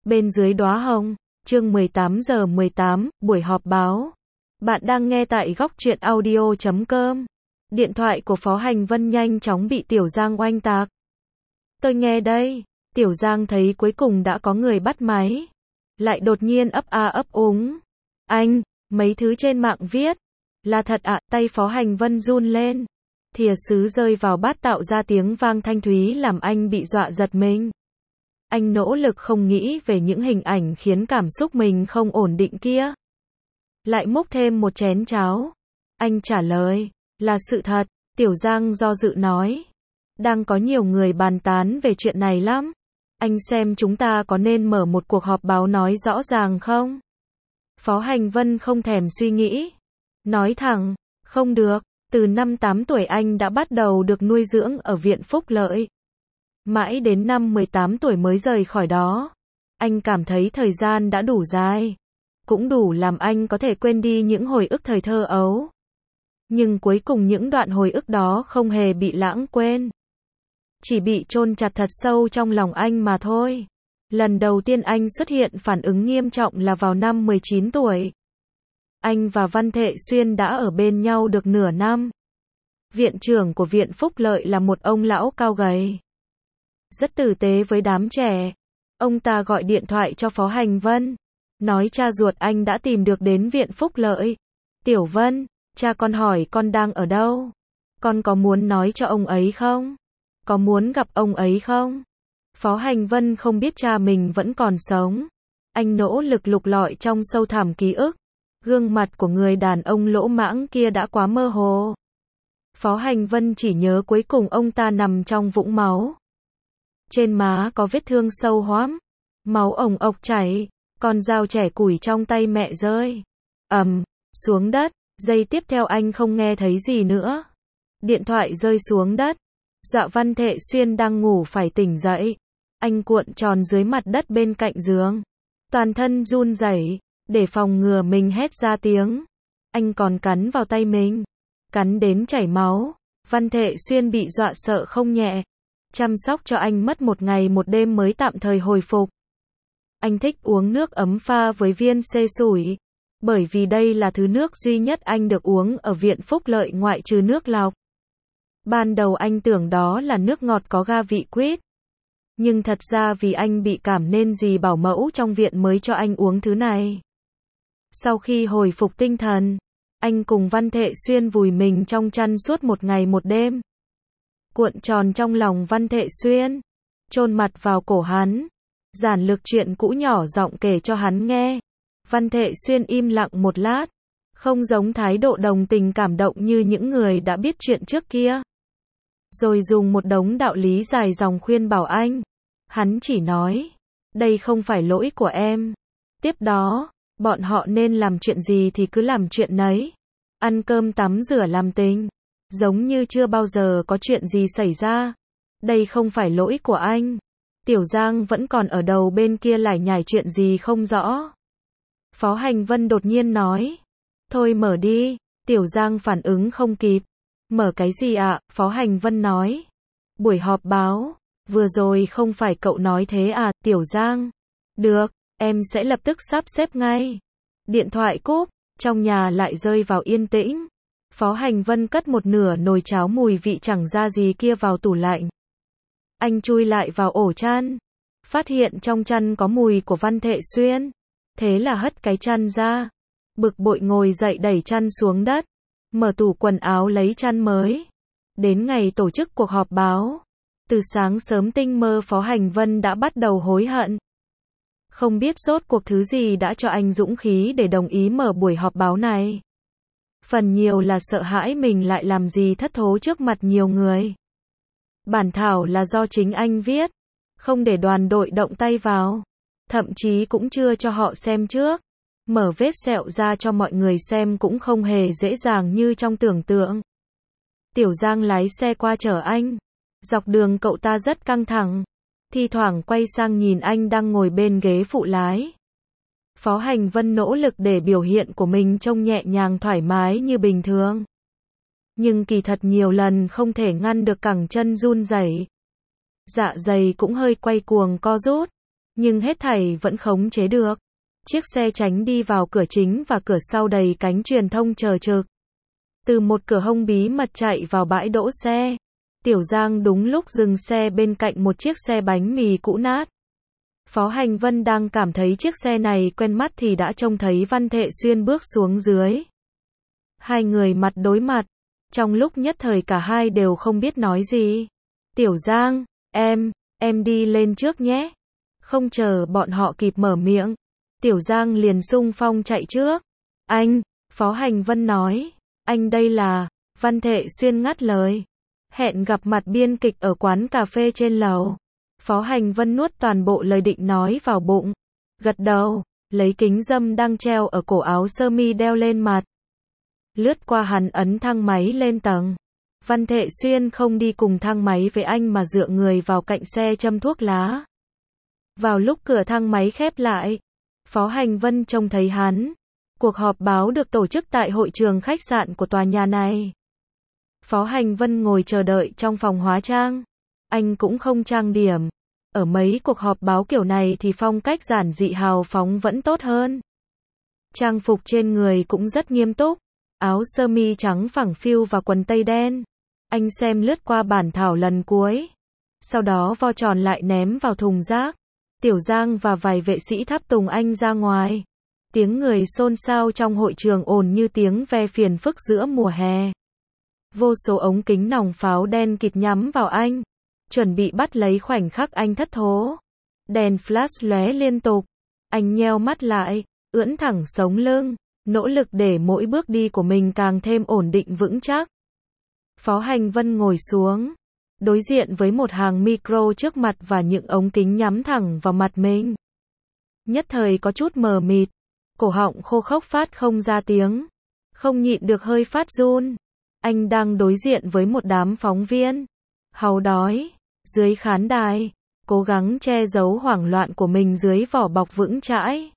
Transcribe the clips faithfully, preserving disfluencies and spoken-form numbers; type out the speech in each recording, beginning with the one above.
Bên dưới đóa hồng, chương mười tám giờ mười tám, buổi họp báo. Bạn đang nghe tại góc truyện audio chấm com. Điện thoại của Phó Hành Vân nhanh chóng bị Tiểu Giang oanh tạc. Tôi nghe đây. Tiểu Giang thấy cuối cùng đã có người bắt máy. Lại đột nhiên ấp a ấp úng. Anh, mấy thứ trên mạng viết. Là thật ạ, à? Tay Phó Hành Vân run lên. Thìa sứ rơi vào bát tạo ra tiếng vang thanh thúy làm anh bị dọa giật mình. Anh nỗ lực không nghĩ về những hình ảnh khiến cảm xúc mình không ổn định kia. Lại múc thêm một chén cháo. Anh trả lời, là sự thật. Tiểu Giang do dự nói. Đang có nhiều người bàn tán về chuyện này lắm. Anh xem chúng ta có nên mở một cuộc họp báo nói rõ ràng không? Phó Hành Vân không thèm suy nghĩ. Nói thẳng, không được. Từ năm tám tuổi anh đã bắt đầu được nuôi dưỡng ở Viện Phúc Lợi. Mãi đến năm mười tám tuổi mới rời khỏi đó. Anh cảm thấy thời gian đã đủ dài. Cũng đủ làm anh có thể quên đi những hồi ức thời thơ ấu. Nhưng cuối cùng những đoạn hồi ức đó không hề bị lãng quên. Chỉ bị chôn chặt thật sâu trong lòng anh mà thôi. Lần đầu tiên anh xuất hiện phản ứng nghiêm trọng là vào năm mười chín tuổi. Anh và Văn Thệ Xuyên đã ở bên nhau được nửa năm. Viện trưởng của Viện Phúc Lợi là một ông lão cao gầy. Rất tử tế với đám trẻ. Ông ta gọi điện thoại cho Phó Hành Vân. Nói cha ruột anh đã tìm được đến Viện Phúc Lợi. Tiểu Vân, cha con hỏi con đang ở đâu? Con có muốn nói cho ông ấy không? Có muốn gặp ông ấy không? Phó Hành Vân không biết cha mình vẫn còn sống. Anh nỗ lực lục lọi trong sâu thẳm ký ức. Gương mặt của người đàn ông lỗ mãng kia đã quá mơ hồ. Phó Hành Vân chỉ nhớ cuối cùng ông ta nằm trong vũng máu. Trên má có vết thương sâu hoắm. Máu ồng ộc chảy. Con dao chẻ củi trong tay mẹ rơi. ầm, xuống đất. Giây tiếp theo anh không nghe thấy gì nữa. Điện thoại rơi xuống đất. Dọa Văn Thệ Xuyên đang ngủ phải tỉnh dậy. Anh cuộn tròn dưới mặt đất bên cạnh giường. Toàn thân run rẩy. Để phòng ngừa mình hét ra tiếng. Anh còn cắn vào tay mình. Cắn đến chảy máu. Văn Thệ Xuyên bị dọa sợ không nhẹ. Chăm sóc cho anh mất một ngày một đêm mới tạm thời hồi phục. Anh thích uống nước ấm pha với viên xê sủi. Bởi vì đây là thứ nước duy nhất anh được uống ở Viện Phúc Lợi ngoại trừ nước lọc. Ban đầu anh tưởng đó là nước ngọt có ga vị quýt. Nhưng thật ra vì anh bị cảm nên dì bảo mẫu trong viện mới cho anh uống thứ này. Sau khi hồi phục tinh thần, anh cùng Văn Thệ Xuyên vùi mình trong chăn suốt một ngày một đêm. Cuộn tròn trong lòng Văn Thệ Xuyên, chôn mặt vào cổ hắn, giản lược chuyện cũ nhỏ giọng kể cho hắn nghe. Văn Thệ Xuyên im lặng một lát, không giống thái độ đồng tình cảm động như những người đã biết chuyện trước kia. Rồi dùng một đống đạo lý dài dòng khuyên bảo anh. Hắn chỉ nói, đây không phải lỗi của em. Tiếp đó, bọn họ nên làm chuyện gì thì cứ làm chuyện nấy. Ăn cơm tắm rửa làm tình. Giống như chưa bao giờ có chuyện gì xảy ra. Đây không phải lỗi của anh. Tiểu Giang vẫn còn ở đầu bên kia lải nhải chuyện gì không rõ. Phó Hành Vân đột nhiên nói. Thôi mở đi. Tiểu Giang phản ứng không kịp. Mở cái gì ạ? À? Phó Hành Vân nói. Buổi họp báo. Vừa rồi không phải cậu nói thế à, Tiểu Giang? Được, em sẽ lập tức sắp xếp ngay. Điện thoại cúp, trong nhà lại rơi vào yên tĩnh. Phó Hành Vân cất một nửa nồi cháo mùi vị chẳng ra gì kia vào tủ lạnh. Anh chui lại vào ổ chăn. Phát hiện trong chăn có mùi của Văn Thệ Xuyên. Thế là hất cái chăn ra. Bực bội ngồi dậy đẩy chăn xuống đất. Mở tủ quần áo lấy chăn mới. Đến ngày tổ chức cuộc họp báo. Từ sáng sớm tinh mơ Phó Hành Vân đã bắt đầu hối hận. Không biết rốt cuộc thứ gì đã cho anh dũng khí để đồng ý mở buổi họp báo này. Phần nhiều là sợ hãi mình lại làm gì thất thố trước mặt nhiều người. Bản thảo là do chính anh viết. Không để đoàn đội động tay vào. Thậm chí cũng chưa cho họ xem trước. Mở vết sẹo ra cho mọi người xem cũng không hề dễ dàng như trong tưởng tượng. Tiểu Giang lái xe qua chở anh. Dọc đường cậu ta rất căng thẳng. Thi thoảng quay sang nhìn anh đang ngồi bên ghế phụ lái. Phó Hành Vân nỗ lực để biểu hiện của mình trông nhẹ nhàng thoải mái như bình thường. Nhưng kỳ thật nhiều lần không thể ngăn được cẳng chân run rẩy. Dạ dày cũng hơi quay cuồng co rút. Nhưng hết thảy vẫn khống chế được. Chiếc xe tránh đi vào cửa chính và cửa sau đầy cánh truyền thông chờ trực. Từ một cửa hông bí mật chạy vào bãi đỗ xe. Tiểu Giang đúng lúc dừng xe bên cạnh một chiếc xe bánh mì cũ nát. Phó Hành Vân đang cảm thấy chiếc xe này quen mắt thì đã trông thấy Văn Thệ Xuyên bước xuống dưới. Hai người mặt đối mặt. Trong lúc nhất thời cả hai đều không biết nói gì. Tiểu Giang, em, em đi lên trước nhé. Không chờ bọn họ kịp mở miệng. Tiểu Giang liền xung phong chạy trước. Anh, Phó Hành Vân nói. Anh đây là, Văn Thệ Xuyên ngắt lời. Hẹn gặp mặt biên kịch ở quán cà phê trên lầu. Phó Hành Vân nuốt toàn bộ lời định nói vào bụng. Gật đầu, lấy kính râm đang treo ở cổ áo sơ mi đeo lên mặt. Lướt qua hắn ấn thang máy lên tầng. Văn Thệ Xuyên không đi cùng thang máy với anh mà dựa người vào cạnh xe châm thuốc lá. Vào lúc cửa thang máy khép lại, Phó Hành Vân trông thấy hắn. Cuộc họp báo được tổ chức tại hội trường khách sạn của tòa nhà này. Phó Hành Vân ngồi chờ đợi trong phòng hóa trang. Anh cũng không trang điểm. Ở mấy cuộc họp báo kiểu này thì phong cách giản dị hào phóng vẫn tốt hơn. Trang phục trên người cũng rất nghiêm túc. Áo sơ mi trắng phẳng phiu và quần tây đen. Anh xem lướt qua bản thảo lần cuối. Sau đó vo tròn lại ném vào thùng rác. Tiểu Giang và vài vệ sĩ tháp tùng anh ra ngoài. Tiếng người xôn xao trong hội trường ồn như tiếng ve phiền phức giữa mùa hè. Vô số ống kính nòng pháo đen kịt nhắm vào anh. Chuẩn bị bắt lấy khoảnh khắc anh thất thố. Đèn flash lóe liên tục. Anh nheo mắt lại, ưỡn thẳng sống lưng, nỗ lực để mỗi bước đi của mình càng thêm ổn định vững chắc. Phó Hành Vân ngồi xuống, đối diện với một hàng micro trước mặt và những ống kính nhắm thẳng vào mặt mình. Nhất thời có chút mờ mịt, cổ họng khô khốc phát không ra tiếng, không nhịn được hơi phát run. Anh đang đối diện với một đám phóng viên, hàu đói, dưới khán đài, cố gắng che giấu hoảng loạn của mình dưới vỏ bọc vững chãi.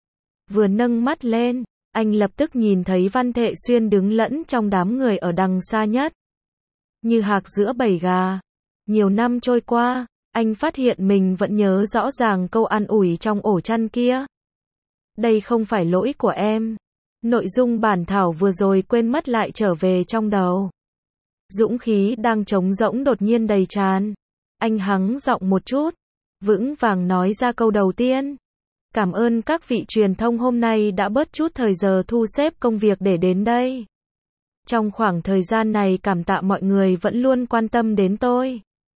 Vừa nâng mắt lên, anh lập tức nhìn thấy Văn Thệ Xuyên đứng lẫn trong đám người ở đằng xa nhất. Như hạc giữa bầy gà. Nhiều năm trôi qua, anh phát hiện mình vẫn nhớ rõ ràng câu an ủi trong ổ chăn kia. Đây không phải lỗi của em. Nội dung bản thảo vừa rồi quên mất lại trở về trong đầu. Dũng khí đang trống rỗng đột nhiên đầy tràn. Anh hắng giọng một chút, vững vàng nói ra câu đầu tiên. Cảm ơn các vị truyền thông hôm nay đã bớt chút thời giờ thu xếp công việc để đến đây. Trong khoảng thời gian này cảm tạ mọi người vẫn luôn quan tâm đến tôi.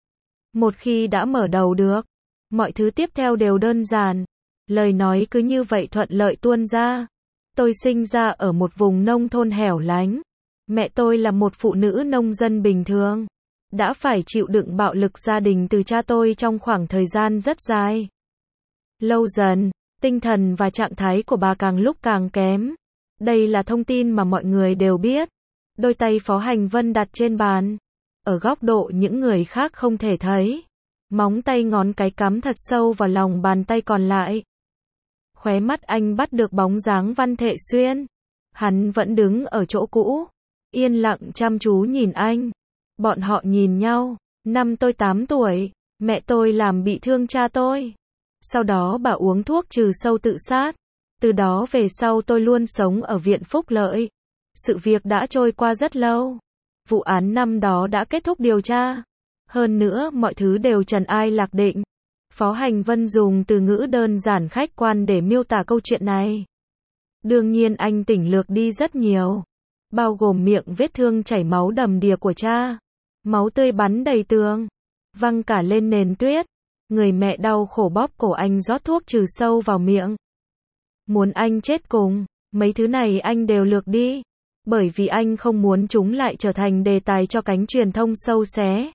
Một khi đã mở đầu được, mọi thứ tiếp theo đều đơn giản. Lời nói cứ như vậy thuận lợi tuôn ra. Tôi sinh ra ở một vùng nông thôn hẻo lánh. Mẹ tôi là một phụ nữ nông dân bình thường. Đã phải chịu đựng bạo lực gia đình từ cha tôi trong khoảng thời gian rất dài. Lâu dần, tinh thần và trạng thái của bà càng lúc càng kém. Đây là thông tin mà mọi người đều biết. Đôi tay Phó Hành Vân đặt trên bàn. Ở góc độ những người khác không thể thấy. Móng tay ngón cái cắm thật sâu vào lòng bàn tay còn lại. Khóe mắt anh bắt được bóng dáng Văn Thệ Xuyên. Hắn vẫn đứng ở chỗ cũ. Yên lặng chăm chú nhìn anh. Bọn họ nhìn nhau. Năm tôi tám tuổi, mẹ tôi làm bị thương cha tôi. Sau đó bà uống thuốc trừ sâu tự sát. Từ đó về sau tôi luôn sống ở viện phúc lợi. Sự việc đã trôi qua rất lâu. Vụ án năm đó đã kết thúc điều tra. Hơn nữa mọi thứ đều trần ai lạc định. Phó Hành Vân dùng từ ngữ đơn giản khách quan để miêu tả câu chuyện này. Đương nhiên anh tỉnh lược đi rất nhiều. Bao gồm miệng vết thương chảy máu đầm đìa của cha. Máu tươi bắn đầy tường. Văng cả lên nền tuyết. Người mẹ đau khổ bóp cổ anh rót thuốc trừ sâu vào miệng. Muốn anh chết cùng. Mấy thứ này anh đều lược đi. Bởi vì anh không muốn chúng lại trở thành đề tài cho cánh truyền thông sâu xé.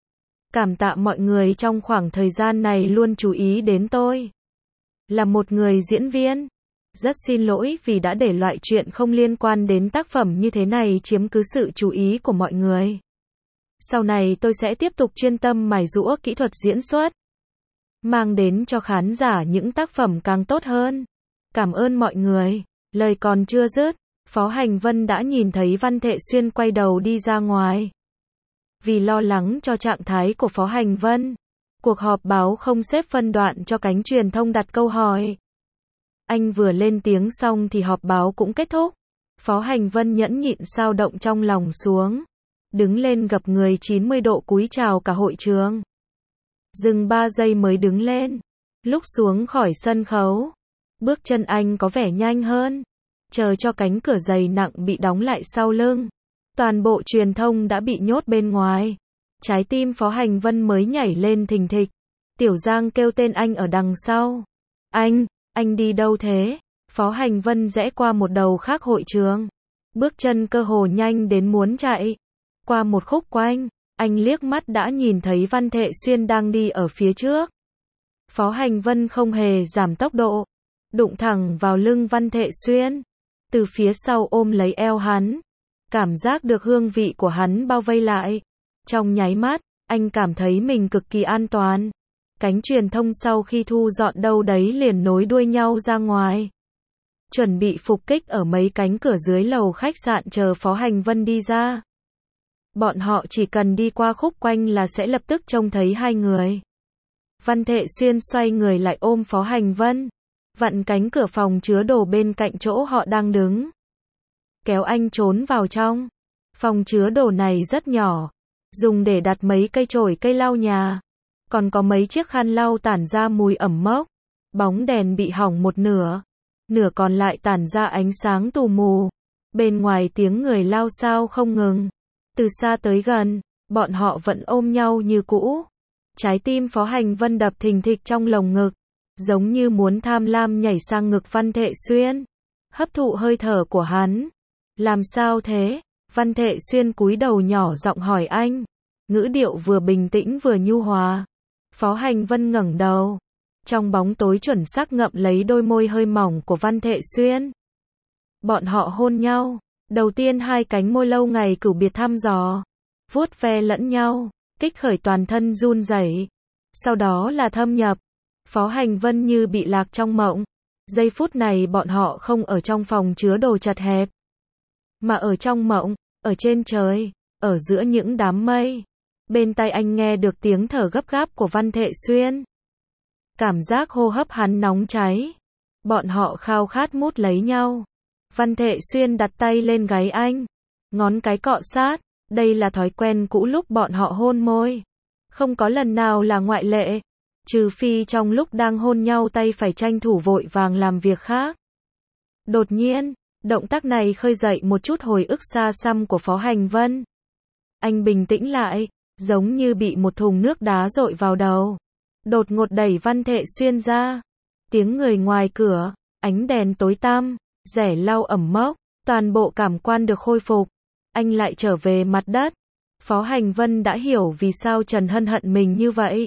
Cảm tạ mọi người trong khoảng thời gian này luôn chú ý đến tôi. Là một người diễn viên. Rất xin lỗi vì đã để loại chuyện không liên quan đến tác phẩm như thế này chiếm cứ sự chú ý của mọi người. Sau này tôi sẽ tiếp tục chuyên tâm mài giũa kỹ thuật diễn xuất. Mang đến cho khán giả những tác phẩm càng tốt hơn. Cảm ơn mọi người. Lời còn chưa dứt, Phó Hành Vân đã nhìn thấy Văn Thệ Xuyên quay đầu đi ra ngoài. Vì lo lắng cho trạng thái của Phó Hành Vân, Cuộc họp báo không xếp phân đoạn cho cánh truyền thông đặt câu hỏi. Anh vừa lên tiếng xong thì họp báo cũng kết thúc. Phó Hành Vân nhẫn nhịn sao động trong lòng xuống. Đứng lên gập người chín mươi độ cúi chào cả hội trường. Dừng ba giây mới đứng lên. Lúc xuống khỏi sân khấu, bước chân anh có vẻ nhanh hơn. Chờ cho cánh cửa dày nặng bị đóng lại sau lưng. Toàn bộ truyền thông đã bị nhốt bên ngoài. Trái tim Phó Hành Vân mới nhảy lên thình thịch. Tiểu Giang kêu tên anh ở đằng sau. Anh, anh đi đâu thế? Phó Hành Vân rẽ qua một đầu khác hội trường. Bước chân cơ hồ nhanh đến muốn chạy. Qua một khúc quanh, anh liếc mắt đã nhìn thấy Văn Thệ Xuyên đang đi ở phía trước. Phó Hành Vân không hề giảm tốc độ. Đụng thẳng vào lưng Văn Thệ Xuyên. Từ phía sau ôm lấy eo hắn. Cảm giác được hương vị của hắn bao vây lại. Trong nháy mắt, anh cảm thấy mình cực kỳ an toàn. Cánh truyền thông sau khi thu dọn đâu đấy liền nối đuôi nhau ra ngoài. Chuẩn bị phục kích ở mấy cánh cửa dưới lầu khách sạn chờ Phó Hành Vân đi ra. Bọn họ chỉ cần đi qua khúc quanh là sẽ lập tức trông thấy hai người. Văn Thệ Xuyên xoay người lại ôm Phó Hành Vân. Vặn cánh cửa phòng chứa đồ bên cạnh chỗ họ đang đứng. Kéo anh trốn vào trong. Phòng chứa đồ này rất nhỏ. Dùng để đặt mấy cây chổi cây lau nhà. Còn có mấy chiếc khăn lau tản ra mùi ẩm mốc. Bóng đèn bị hỏng một nửa. Nửa còn lại tản ra ánh sáng tù mù. Bên ngoài tiếng người lao xao không ngừng. Từ xa tới gần, bọn họ vẫn ôm nhau như cũ. Trái tim Phó Hành Vân đập thình thịch trong lồng ngực. Giống như muốn tham lam nhảy sang ngực Văn Thệ Xuyên. Hấp thụ hơi thở của hắn. Làm sao thế? Văn Thệ Xuyên cúi đầu nhỏ giọng hỏi anh. Ngữ điệu vừa bình tĩnh vừa nhu hòa. Phó Hành Vân ngẩng đầu. Trong bóng tối chuẩn xác ngậm lấy đôi môi hơi mỏng của Văn Thệ Xuyên. Bọn họ hôn nhau. Đầu tiên hai cánh môi lâu ngày cửu biệt thăm dò. Vuốt ve lẫn nhau. Kích khởi toàn thân run rẩy. Sau đó là thâm nhập. Phó Hành Vân như bị lạc trong mộng. Giây phút này bọn họ không ở trong phòng chứa đồ chật hẹp. Mà ở trong mộng. Ở trên trời. Ở giữa những đám mây. Bên tai anh nghe được tiếng thở gấp gáp của Văn Thệ Xuyên. Cảm giác hô hấp hắn nóng cháy. Bọn họ khao khát mút lấy nhau. Văn Thệ Xuyên đặt tay lên gáy anh. Ngón cái cọ sát. Đây là thói quen cũ lúc bọn họ hôn môi. Không có lần nào là ngoại lệ. Trừ phi trong lúc đang hôn nhau tay phải tranh thủ vội vàng làm việc khác. Đột nhiên, động tác này khơi dậy một chút hồi ức xa xăm của Phó Hành Vân. Anh bình tĩnh lại, giống như bị một thùng nước đá dội vào đầu. Đột ngột đẩy Văn Thệ Xuyên ra. Tiếng người ngoài cửa, ánh đèn tối tăm, rẻ lau ẩm mốc, toàn bộ cảm quan được khôi phục. Anh lại trở về mặt đất. Phó Hành Vân đã hiểu vì sao Trần Hân hận mình như vậy.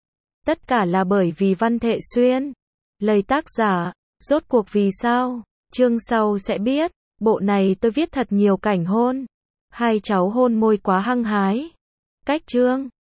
Tất cả là bởi vì Văn Thệ Xuyên. Lời tác giả, rốt cuộc vì sao? Chương sau sẽ biết. Bộ này tôi viết thật nhiều cảnh hôn. Hai cháu hôn môi quá hăng hái. Cách chương